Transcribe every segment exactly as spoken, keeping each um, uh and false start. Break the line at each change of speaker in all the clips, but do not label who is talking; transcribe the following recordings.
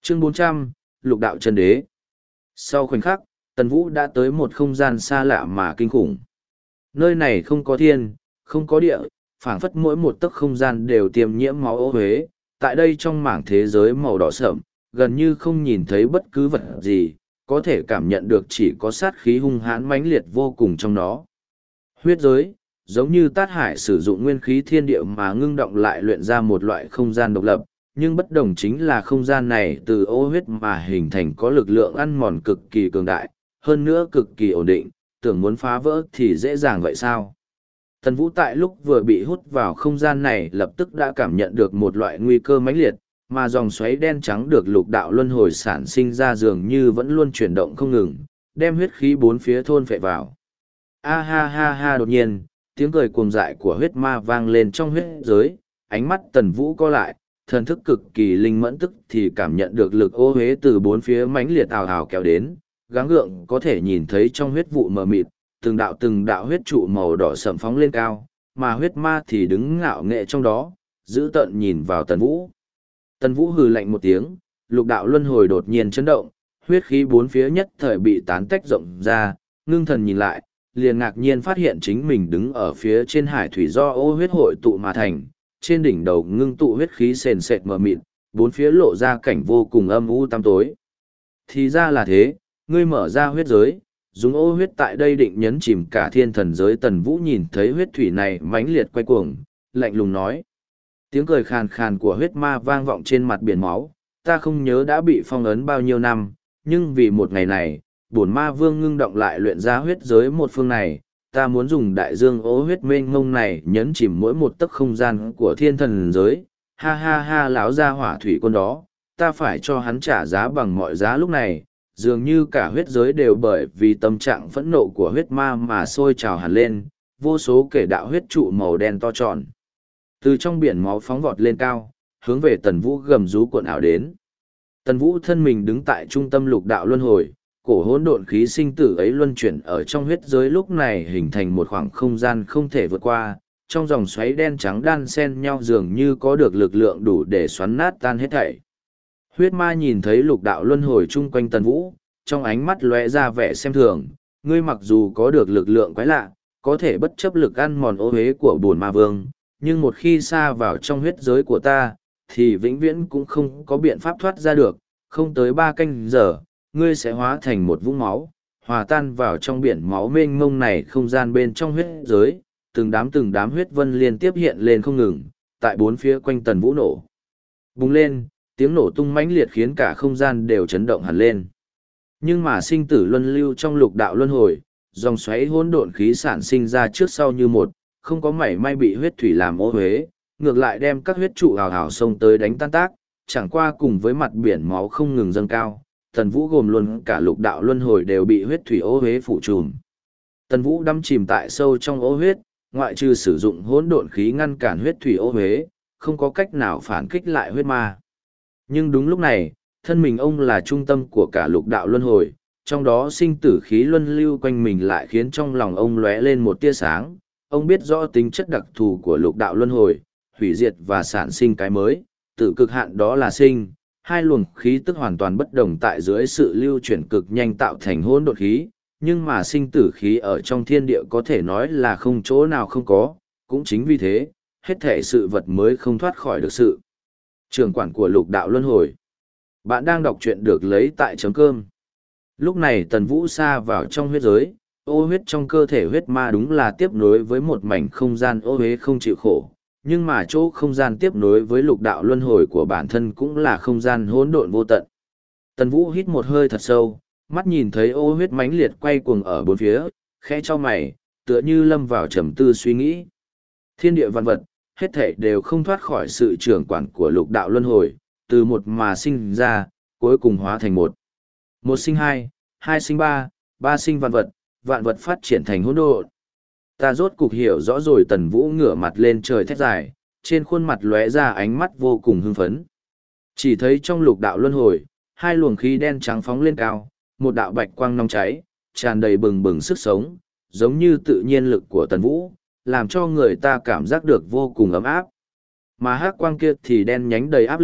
Chương bốn trăm, Lục đạo chân đế. Sau khoảnh khắc, Tần Vũ đã tới một không gian xa lạ mà kinh khủng. Nơi này không có thiên, không có địa, phảng phất mỗi một tấc không gian đều tiêm nhiễm máu ô huế. Tại đây trong mảng thế giới màu đỏ sậm, gần như không nhìn thấy bất cứ vật gì, có thể cảm nhận được chỉ có sát khí hung hãn mãnh liệt vô cùng trong đó. Huyết giới, giống như Tát Hải sử dụng nguyên khí thiên địa mà ngưng động lại luyện ra một loại không gian độc lập, nhưng bất đồng chính là không gian này từ ô huyết mà hình thành có lực lượng ăn mòn cực kỳ cường đại, hơn nữa cực kỳ ổn định, tưởng muốn phá vỡ thì dễ dàng vậy sao? Tần Vũ tại lúc vừa bị hút vào không gian này lập tức đã cảm nhận được một loại nguy cơ mãnh liệt, mà dòng xoáy đen trắng được lục đạo luân hồi sản sinh ra dường như vẫn luôn chuyển động không ngừng, đem huyết khí bốn phía thôn phệ vào. A ha ha ha đột nhiên, tiếng cười cuồng dại của huyết ma vang lên trong huyết giới, ánh mắt Tần Vũ co lại, thần thức cực kỳ linh mẫn tức thì cảm nhận được lực ô huế từ bốn phía mãnh liệt ào ào kéo đến, gắng gượng có thể nhìn thấy trong huyết vụ mờ mịt, từng đạo từng đạo huyết trụ màu đỏ sậm phóng lên cao, mà huyết ma thì đứng ngạo nghệ trong đó, giữ tợn nhìn vào Tần Vũ. Tần Vũ hừ lạnh một tiếng, lục đạo luân hồi đột nhiên chấn động, huyết khí bốn phía nhất thời bị tán tách rộng ra, ngưng thần nhìn lại, liền ngạc nhiên phát hiện chính mình đứng ở phía trên hải thủy do ô huyết hội tụ mà thành, trên đỉnh đầu ngưng tụ huyết khí sền sệt mờ mịt, bốn phía lộ ra cảnh vô cùng âm u tăm tối. Thì ra là thế, ngươi mở ra huyết giới, dùng ô huyết tại đây định nhấn chìm cả thiên thần giới. Tần Vũ nhìn thấy huyết thủy này mãnh liệt quay cuồng, lạnh lùng nói. Tiếng cười khàn khàn của huyết ma vang vọng trên mặt biển máu, ta không nhớ đã bị phong ấn bao nhiêu năm, nhưng vì một ngày này, bổn ma vương ngưng động lại luyện ra huyết giới một phương này, ta muốn dùng đại dương ô huyết mênh mông này nhấn chìm mỗi một tấc không gian của thiên thần giới. Ha ha ha, lão gia hỏa thủy quân đó, ta phải cho hắn trả giá bằng mọi giá. Lúc này, dường như cả huyết giới đều bởi vì tâm trạng phẫn nộ của huyết ma mà sôi trào hẳn lên, vô số kể đạo huyết trụ màu đen to tròn từ trong biển máu phóng vọt lên cao, hướng về Tần Vũ gầm rú cuộn ảo đến. Tần Vũ thân mình đứng tại trung tâm lục đạo luân hồi, cổ hỗn độn khí sinh tử ấy luân chuyển ở trong huyết giới lúc này hình thành một khoảng không gian không thể vượt qua, trong dòng xoáy đen trắng đan xen nhau dường như có được lực lượng đủ để xoắn nát tan hết thảy. Huyết ma nhìn thấy lục đạo luân hồi chung quanh Tần Vũ, trong ánh mắt lóe ra vẻ xem thường, ngươi mặc dù có được lực lượng quái lạ, có thể bất chấp lực ăn mòn ô uế của bổn ma vương, nhưng một khi xa vào trong huyết giới của ta, thì vĩnh viễn cũng không có biện pháp thoát ra được, không tới ba canh giờ, ngươi sẽ hóa thành một vũng máu, hòa tan vào trong biển máu mênh mông này. Không gian bên trong huyết giới, từng đám từng đám huyết vân liên tiếp hiện lên không ngừng, tại bốn phía quanh Tần Vũ nổ bùng lên, tiếng nổ tung mãnh liệt khiến cả không gian đều chấn động hẳn lên. Nhưng mà sinh tử luân lưu trong lục đạo luân hồi, dòng xoáy hỗn độn khí sản sinh ra trước sau như một, không có mảy may bị huyết thủy làm ô huế, ngược lại đem các huyết trụ hào hào xông tới đánh tan tác, chẳng qua cùng với mặt biển máu không ngừng dâng cao, Tần Vũ gồm luôn cả lục đạo luân hồi đều bị huyết thủy ô huế phủ trùm. Tần Vũ đâm chìm tại sâu trong ô huyết, ngoại trừ sử dụng hỗn độn khí ngăn cản huyết thủy ô huế, không có cách nào phản kích lại huyết ma. Nhưng đúng lúc này, thân mình ông là trung tâm của cả lục đạo luân hồi, trong đó sinh tử khí luân lưu quanh mình lại khiến trong lòng ông lóe lên một tia sáng. Ông biết rõ tính chất đặc thù của lục đạo luân hồi, hủy diệt và sản sinh cái mới, từ cực hạn đó là sinh, hai luồng khí tức hoàn toàn bất đồng tại dưới sự lưu chuyển cực nhanh tạo thành hỗn độn khí, nhưng mà sinh tử khí ở trong thiên địa có thể nói là không chỗ nào không có, cũng chính vì thế, hết thể sự vật mới không thoát khỏi được sự trường quản của lục đạo luân hồi. Bạn đang đọc truyện được lấy tại chấm cơm. Lúc này Tần Vũ xa vào trong huyết giới, ô huyết trong cơ thể huyết ma đúng là tiếp nối với một mảnh không gian ô huế không chịu khổ, nhưng mà chỗ không gian tiếp nối với lục đạo luân hồi của bản thân cũng là không gian hỗn độn vô tận. Tần Vũ hít một hơi thật sâu, mắt nhìn thấy ô huyết mãnh liệt quay cuồng ở bốn phía, khẽ cho mày, tựa như lâm vào trầm tư suy nghĩ. Thiên địa văn vật, hết thảy đều không thoát khỏi sự trưởng quản của lục đạo luân hồi, từ một mà sinh ra, cuối cùng hóa thành một. Một sinh hai, hai sinh ba, ba sinh vạn vật, vạn vật phát triển thành hỗn độn. Ta rốt cục hiểu rõ rồi. Tần Vũ ngửa mặt lên trời thét dài, trên khuôn mặt lóe ra ánh mắt vô cùng hưng phấn. Chỉ thấy trong lục đạo luân hồi, hai luồng khí đen trắng phóng lên cao, một đạo bạch quang nóng cháy, tràn đầy bừng bừng sức sống, giống như tự nhiên lực của Tần Vũ, làm cho người ta cảm giác được vô cùng ấm áp. Mà hắc quang kia thì đen nhánh đầy áp lực,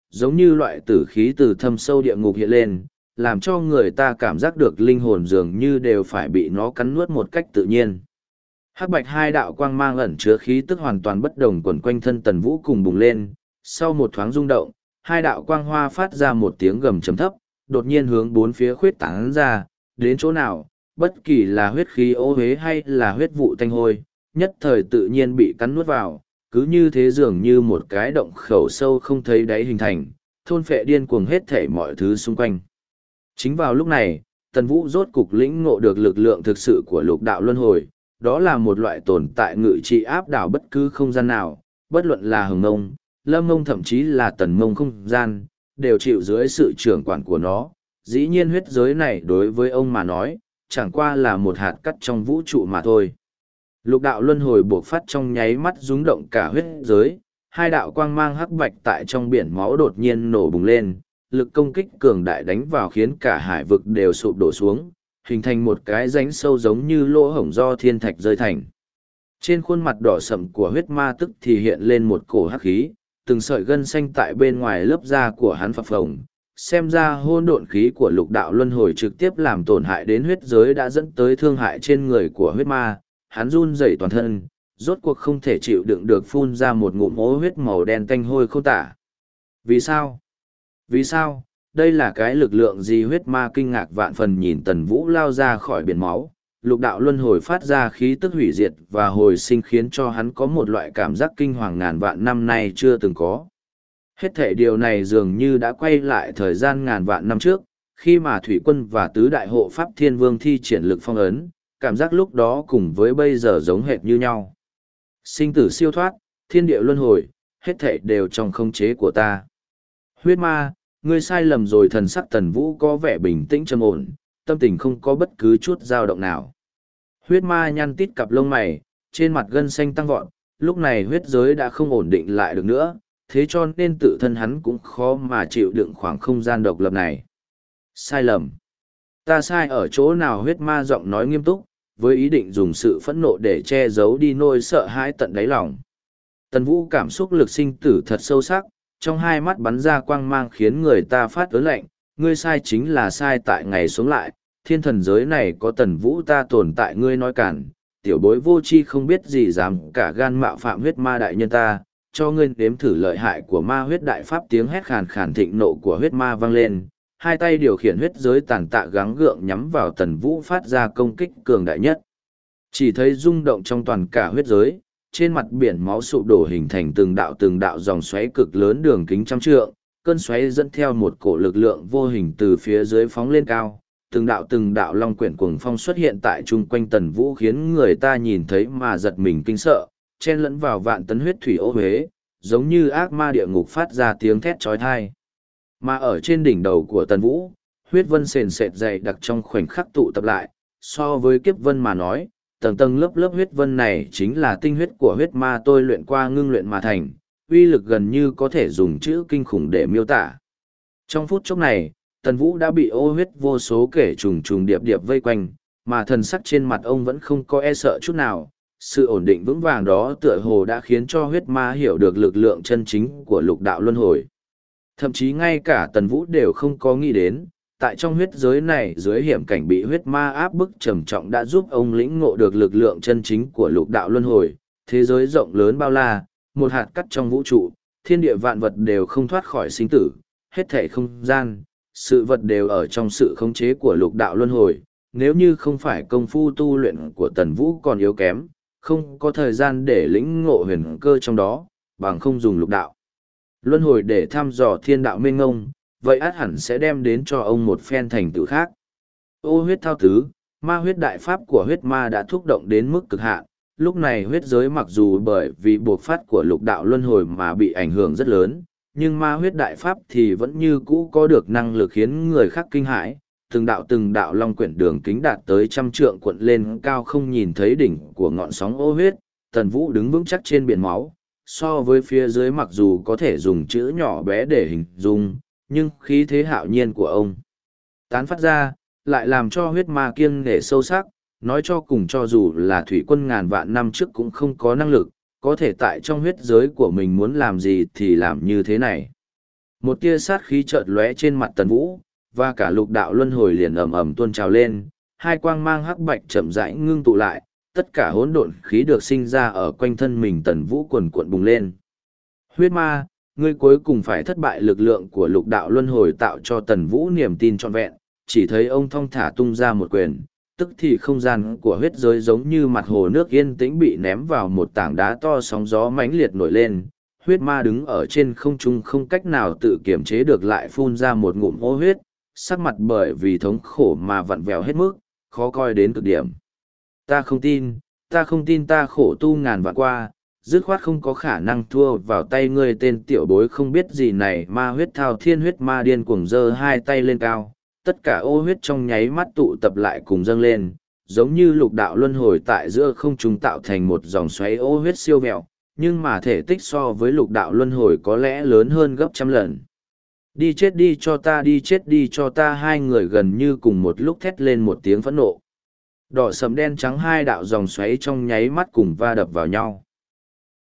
giống như loại tử khí từ thâm sâu địa ngục hiện lên, làm cho người ta cảm giác được linh hồn dường như đều phải bị nó cắn nuốt một cách tự nhiên. Hắc bạch hai đạo quang mang ẩn chứa khí tức hoàn toàn bất đồng quẩn quanh thân Tần Vũ cùng bùng lên, sau một thoáng rung động, hai đạo quang hoa phát ra một tiếng gầm trầm thấp, đột nhiên hướng bốn phía khuyết tán ra, đến chỗ nào, bất kỳ là huyết khí ô huế hay là huyết vụ tanh hôi, nhất thời tự nhiên bị cắn nuốt vào, cứ như thế dường như một cái động khẩu sâu không thấy đáy hình thành, thôn phệ điên cuồng hết thảy mọi thứ xung quanh. Chính vào lúc này, Tần Vũ rốt cục lĩnh ngộ được lực lượng thực sự của lục đạo luân hồi, đó là một loại tồn tại ngự trị áp đảo bất cứ không gian nào, bất luận là hồng ngông, lâm ngông thậm chí là tần ngông không gian, đều chịu dưới sự trưởng quản của nó. Dĩ nhiên huyết giới này đối với ông mà nói, chẳng qua là một hạt cát trong vũ trụ mà thôi. Lục đạo luân hồi buộc phát trong nháy mắt rúng động cả huyết giới, hai đạo quang mang hắc bạch tại trong biển máu đột nhiên nổ bùng lên, lực công kích cường đại đánh vào khiến cả hải vực đều sụp đổ xuống, hình thành một cái rãnh sâu giống như lỗ hổng do thiên thạch rơi thành. Trên khuôn mặt đỏ sậm của huyết ma tức thì hiện lên một cổ hắc khí, từng sợi gân xanh tại bên ngoài lớp da của hắn phập phồng. Xem ra hôn độn khí của lục đạo luân hồi trực tiếp làm tổn hại đến huyết giới đã dẫn tới thương hại trên người của huyết ma, hắn run rẩy toàn thân, rốt cuộc không thể chịu đựng được phun ra một ngụm ố huyết màu đen tanh hôi khô tả. Vì sao? Vì sao? Đây là cái lực lượng gì? Huyết ma kinh ngạc vạn phần nhìn Tần Vũ lao ra khỏi biển máu, lục đạo luân hồi phát ra khí tức hủy diệt và hồi sinh khiến cho hắn có một loại cảm giác kinh hoàng ngàn vạn năm nay chưa từng có. Hết thể điều này dường như đã quay lại thời gian ngàn vạn năm trước, khi mà Thủy Quân và Tứ Đại Hộ Pháp Thiên Vương thi triển lực phong ấn, cảm giác lúc đó cùng với bây giờ giống hệt như nhau. Sinh tử siêu thoát, thiên địa luân hồi, hết thể đều trong khống chế của ta. Huyết ma, ngươi sai lầm rồi. Thần sắc Tần Vũ có vẻ bình tĩnh trầm ổn, tâm tình không có bất cứ chút dao động nào. Huyết ma nhăn tít cặp lông mày, trên mặt gân xanh tăng vọt, lúc này huyết giới đã không ổn định lại được nữa, thế cho nên tự thân hắn cũng khó mà chịu đựng khoảng không gian độc lập này. Sai lầm. Ta sai ở chỗ nào? Huyết ma giọng nói nghiêm túc, với ý định dùng sự phẫn nộ để che giấu đi nỗi sợ hãi tận đáy lòng. Tần Vũ cảm xúc lực sinh tử thật sâu sắc, trong hai mắt bắn ra quang mang khiến người ta phát ớn lạnh. Ngươi sai chính là sai tại ngày sống lại, thiên thần giới này có Tần Vũ ta tồn tại, ngươi nói cản, tiểu bối vô tri không biết gì dám cả gan mạo phạm huyết ma đại nhân ta, cho ngươi nếm thử lợi hại của ma huyết đại pháp. Tiếng hét khàn khàn thịnh nộ của huyết ma vang lên, hai tay điều khiển huyết giới tàn tạ gắng gượng nhắm vào Tần Vũ phát ra công kích cường đại nhất. Chỉ thấy rung động trong toàn cả huyết giới, trên mặt biển máu sụp đổ hình thành từng đạo từng đạo dòng xoáy cực lớn đường kính trăm trượng, cơn xoáy dẫn theo một cổ lực lượng vô hình từ phía dưới phóng lên cao, từng đạo từng đạo long quyển cuồng phong xuất hiện tại chung quanh Tần Vũ khiến người ta nhìn thấy mà giật mình kinh sợ, chen lẫn vào vạn tấn huyết thủy ô huế, giống như ác ma địa ngục phát ra tiếng thét chói tai. Mà ở trên đỉnh đầu của Tần Vũ, huyết vân sền sệt dày đặc trong khoảnh khắc tụ tập lại, so với kiếp vân mà nói, tầng tầng lớp lớp huyết vân này chính là tinh huyết của huyết ma tôi luyện qua ngưng luyện mà thành, uy lực gần như có thể dùng chữ kinh khủng để miêu tả. Trong phút chốc này, Tần Vũ đã bị ô huyết vô số kể trùng trùng điệp điệp vây quanh, mà thần sắc trên mặt ông vẫn không có e sợ chút nào. Sự ổn định vững vàng đó tựa hồ đã khiến cho huyết ma hiểu được lực lượng chân chính của lục đạo luân hồi. Thậm chí ngay cả Tần Vũ đều không có nghĩ đến, tại trong huyết giới này dưới hiểm cảnh bị huyết ma áp bức trầm trọng đã giúp ông lĩnh ngộ được lực lượng chân chính của lục đạo luân hồi. Thế giới rộng lớn bao la, một hạt cắt trong vũ trụ, thiên địa vạn vật đều không thoát khỏi sinh tử, hết thảy không gian, sự vật đều ở trong sự khống chế của lục đạo luân hồi. Nếu như không phải công phu tu luyện của Tần Vũ còn yếu kém, không có thời gian để lĩnh ngộ huyền cơ trong đó, bằng không dùng lục đạo luân hồi để thăm dò thiên đạo mênh ngông, vậy át hẳn sẽ đem đến cho ông một phen thành tựu khác. Ô huyết thao tứ, ma huyết đại pháp của huyết ma đã thúc động đến mức cực hạn. Lúc này huyết giới mặc dù bởi vì buộc phát của lục đạo luân hồi mà bị ảnh hưởng rất lớn, nhưng ma huyết đại pháp thì vẫn như cũ có được năng lực khiến người khác kinh hãi. Từng đạo từng đạo long quyển đường kính đạt tới trăm trượng cuộn lên cao không nhìn thấy đỉnh của ngọn sóng ô huyết. Tần Vũ đứng vững chắc trên biển máu, so với phía dưới mặc dù có thể dùng chữ nhỏ bé để hình dung, nhưng khí thế hạo nhiên của ông tán phát ra, lại làm cho huyết ma kiêng nể sâu sắc. Nói cho cùng, cho dù là thủy quân ngàn vạn năm trước cũng không có năng lực, có thể tại trong huyết giới của mình muốn làm gì thì làm như thế này. Một tia sát khí chợt lóe trên mặt Tần Vũ, và cả lục đạo luân hồi liền ầm ầm tuôn trào lên, hai quang mang hắc bạch chậm rãi ngưng tụ lại, tất cả hỗn độn khí được sinh ra ở quanh thân mình Tần Vũ cuồn cuộn bùng lên. Huyết ma, ngươi cuối cùng phải thất bại. Lực lượng của lục đạo luân hồi tạo cho Tần Vũ niềm tin trọn vẹn, chỉ thấy ông thong thả tung ra một quyền, tức thì không gian của huyết giới giống như mặt hồ nước yên tĩnh bị ném vào một tảng đá to, sóng gió mãnh liệt nổi lên. Huyết ma đứng ở trên không trung không cách nào tự kiểm chế được lại phun ra một ngụm ô huyết, sắc mặt bởi vì thống khổ mà vặn vẹo hết mức, khó coi đến cực điểm. Ta không tin, ta không tin, ta khổ tu ngàn vạn qua, dứt khoát không có khả năng thua vào tay ngươi tên tiểu bối không biết gì này. Ma huyết thao thiên huyết ma điên cuồng giơ hai tay lên cao, tất cả ô huyết trong nháy mắt tụ tập lại cùng dâng lên, giống như lục đạo luân hồi tại giữa không trung tạo thành một dòng xoáy ô huyết siêu vẹo, nhưng mà thể tích so với lục đạo luân hồi có lẽ lớn hơn gấp trăm lần. Đi chết đi cho ta, đi chết đi cho ta. Hai người gần như cùng một lúc thét lên một tiếng phẫn nộ. Đỏ sẫm đen trắng hai đạo dòng xoáy trong nháy mắt cùng va đập vào nhau.